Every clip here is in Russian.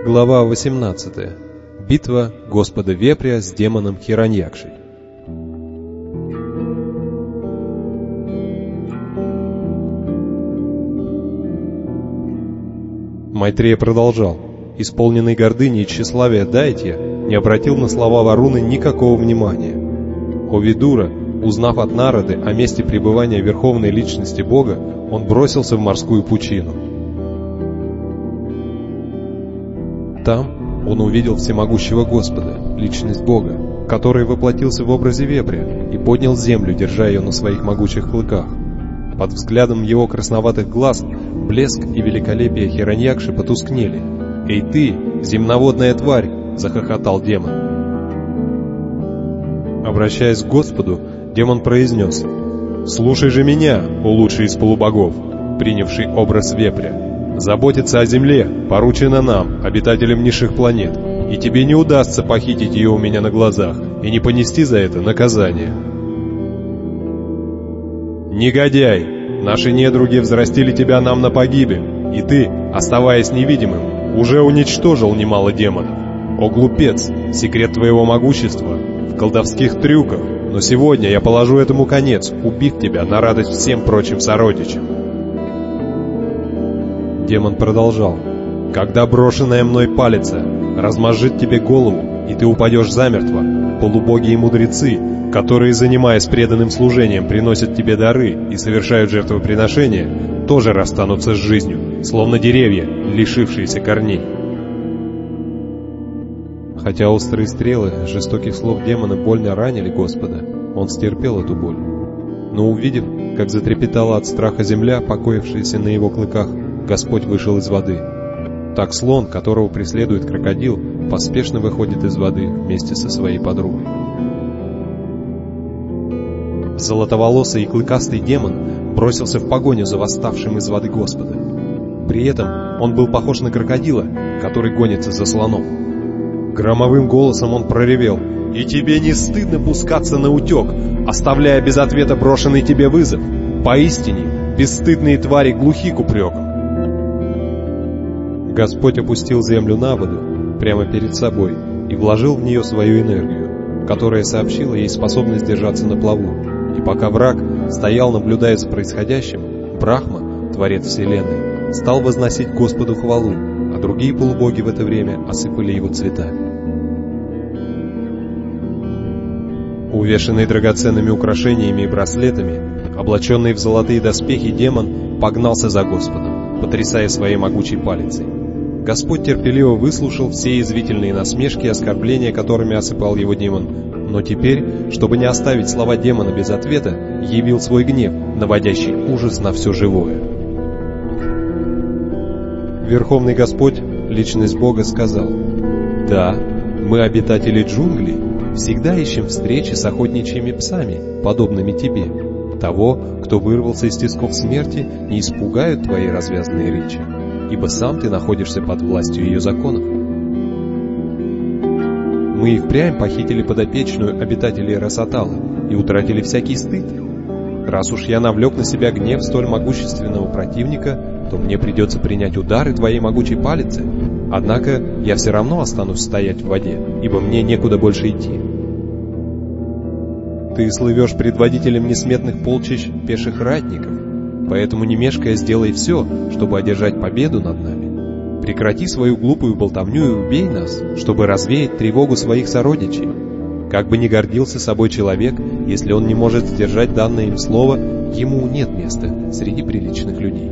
Глава 18. Битва Господа Вепря с демоном Хираньякшей. Майтрея продолжал. Исполненный гордыни и тщеславия Дайтья не обратил на слова Варуны никакого внимания. Овидура, узнав от Нарады о месте пребывания Верховной Личности Бога, он бросился в морскую пучину. Там он увидел всемогущего Господа, Личность Бога, который воплотился в образе вепря и поднял землю, держа ее на своих могучих клыках. Под взглядом его красноватых глаз блеск и великолепие Хираньякши потускнели. «Эй ты, земноводная тварь!» — захохотал демон. Обращаясь к Господу, демон произнес: «Слушай же меня, о лучший из полубогов, принявший образ вепря. Заботиться о земле поручено нам, обитателям низших планет, и тебе не удастся похитить ее у меня на глазах и не понести за это наказание». «Негодяй! Наши недруги взрастили тебя нам на погибель, и ты, оставаясь невидимым, уже уничтожил немало демонов. О глупец! Секрет твоего могущества в колдовских трюках, но сегодня я положу этому конец, убив тебя на радость всем прочим сородичам». Демон продолжал: «Когда брошенная мной палица размозжит тебе голову, и ты упадешь замертво, полубоги и мудрецы, которые, занимаясь преданным служением, приносят тебе дары и совершают жертвоприношения, тоже расстанутся с жизнью, словно деревья, лишившиеся корней». Хотя острые стрелы жестоких слов демона больно ранили Господа, он стерпел эту боль. Но увидев, как затрепетала от страха земля, покоившаяся на его клыках, Господь вышел из воды. Так слон, которого преследует крокодил, поспешно выходит из воды вместе со своей подругой. Золотоволосый и клыкастый демон бросился в погоню за восставшим из воды Господа. При этом он был похож на крокодила, который гонится за слоном. Громовым голосом он проревел: «И тебе не стыдно пускаться на утек, оставляя без ответа брошенный тебе вызов? Поистине, бесстыдные твари глухи к упрекам». Господь опустил землю на воду прямо перед собой и вложил в нее свою энергию, которая сообщила ей способность держаться на плаву. И пока враг стоял, наблюдая за происходящим, Брахма, Творец Вселенной, стал возносить Господу хвалу, а другие полубоги в это время осыпали его цветами. Увешанный драгоценными украшениями и браслетами, облаченный в золотые доспехи, демон погнался за Господом, потрясая своей могучей палицей. Господь терпеливо выслушал все язвительные насмешки и оскорбления, которыми осыпал его демон, но теперь, чтобы не оставить слова демона без ответа, явил свой гнев, наводящий ужас на все живое. Верховный Господь, Личность Бога, сказал: «Да, мы, обитатели джунглей, всегда ищем встречи с охотничьими псами, подобными тебе. Того, кто вырвался из тисков смерти, не испугают твои развязанные речи, ибо сам ты находишься под властью ее законов. Мы и впрямь похитили подопечную обитателей Расатала и утратили всякий стыд. Раз уж я навлек на себя гнев столь могущественного противника, то мне придется принять удары твоей могучей палицы. Однако я все равно останусь стоять в воде, ибо мне некуда больше идти. Ты слывешь предводителем несметных полчищ пеших ратников, поэтому не мешкая сделай все, чтобы одержать победу над нами. Прекрати свою глупую болтовню и убей нас, чтобы развеять тревогу своих сородичей. Как бы ни гордился собой человек, если он не может сдержать данное им слово, ему нет места среди приличных людей».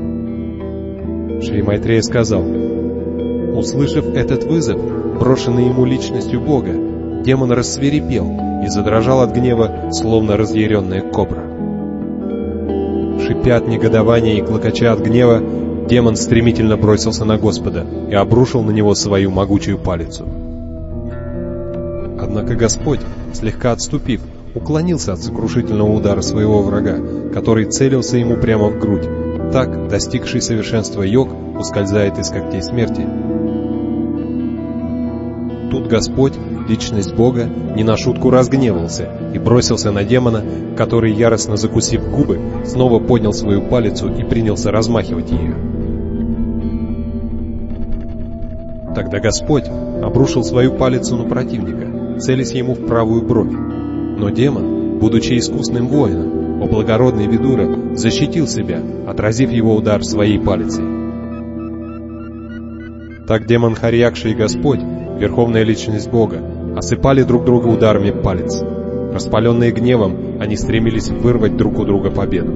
Шри Майтрея сказал: услышав этот вызов, брошенный ему личностью Бога, демон рассвирепел и задрожал от гнева, словно разъяренная кобра. Шипя от негодования и клокоча от гнева, демон стремительно бросился на Господа и обрушил на него свою могучую палицу. Однако Господь, слегка отступив, уклонился от сокрушительного удара своего врага, который целился ему прямо в грудь. Так, достигший совершенства йог ускользает из когтей смерти. Тут Господь, Личность Бога, не на шутку разгневался и бросился на демона, который, яростно закусив губы, снова поднял свою палицу и принялся размахивать ею. Тогда Господь обрушил свою палицу на противника, целясь ему в правую бровь. Но демон, будучи искусным воином, о благородный Видура, защитил себя, отразив его удар своей палицей. Так демон Харьякша и Господь, верховная личность Бога, осыпали друг друга ударами палиц. Распаленные гневом, они стремились вырвать друг у друга победу.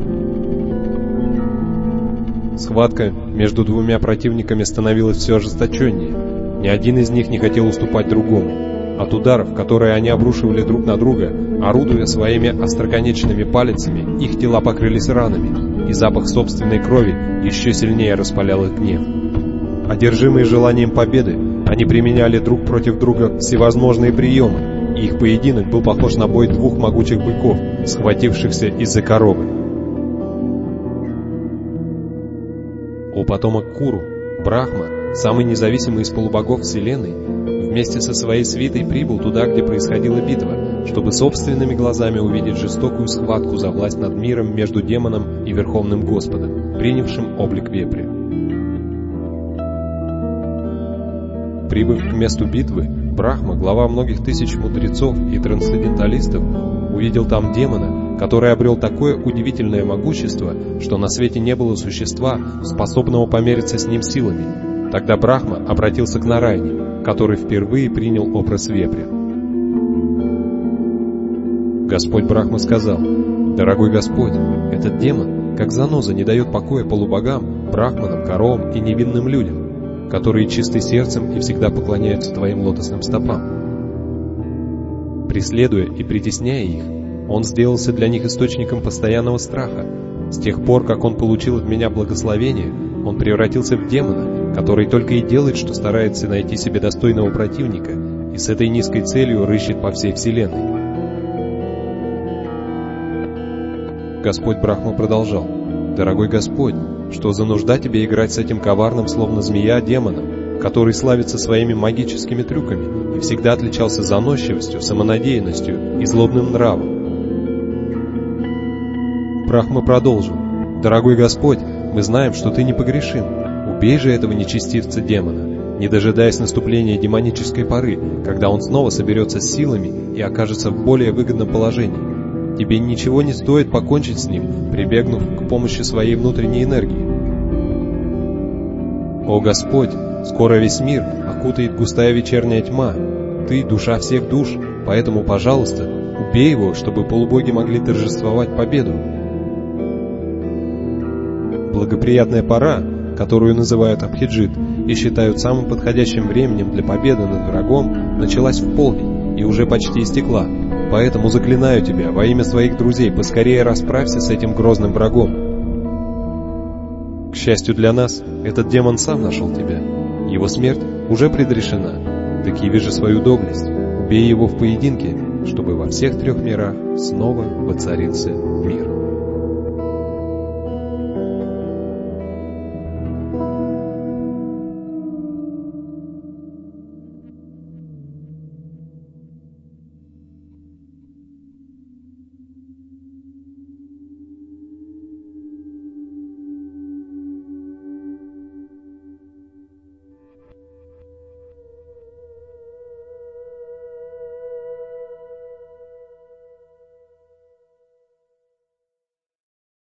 Схватка между двумя противниками становилась все ожесточеннее. Ни один из них не хотел уступать другому. От ударов, которые они обрушивали друг на друга, орудуя своими остроконечными палицами, их тела покрылись ранами, и запах собственной крови еще сильнее распалял их гнев. Одержимые желанием победы, они применяли друг против друга всевозможные приемы, и их поединок был похож на бой двух могучих быков, схватившихся из-за коровы. О потомок Куру, Брахма, самый независимый из полубогов Вселенной, вместе со своей свитой прибыл туда, где происходила битва, чтобы собственными глазами увидеть жестокую схватку за власть над миром между демоном и Верховным Господом, принявшим облик вепря. Прибыв к месту битвы, Брахма, глава многих тысяч мудрецов и трансценденталистов, увидел там демона, который обрел такое удивительное могущество, что на свете не было существа, способного помериться с ним силами. Тогда Брахма обратился к Нараяне, который впервые принял образ вепря. Господь Брахма сказал: «Дорогой Господь, этот демон, как заноза, не дает покоя полубогам, брахманам, коровам и невинным людям, которые чисты сердцем и всегда поклоняются Твоим лотосным стопам. Преследуя и притесняя их, он сделался для них источником постоянного страха. С тех пор, как он получил от меня благословение, он превратился в демона, который только и делает, что старается найти себе достойного противника и с этой низкой целью рыщет по всей вселенной». Господь Брахма продолжал: «Дорогой Господь, что за нужда тебе играть с этим коварным, словно змея, демоном, который славится своими магическими трюками и всегда отличался заносчивостью, самонадеянностью и злобным нравом?» Брахма продолжил: «Дорогой Господь, мы знаем, что Ты непогрешим. Убей же этого нечестивца демона, не дожидаясь наступления демонической поры, когда он снова соберется с силами и окажется в более выгодном положении. Тебе ничего не стоит покончить с ним, прибегнув к помощи своей внутренней энергии. О Господь, скоро весь мир окутает густая вечерняя тьма. Ты — душа всех душ, поэтому, пожалуйста, убей его, чтобы полубоги могли торжествовать победу». Благоприятная пора, которую называют Абхиджит и считают самым подходящим временем для победы над врагом, началась в полдень и уже почти истекла. Поэтому заклинаю тебя во имя своих друзей, поскорее расправься с этим грозным врагом. К счастью для нас, этот демон сам нашел тебя. Его смерть уже предрешена. Так яви же свою доблесть, убей его в поединке, чтобы во всех трех мирах снова воцарился мир.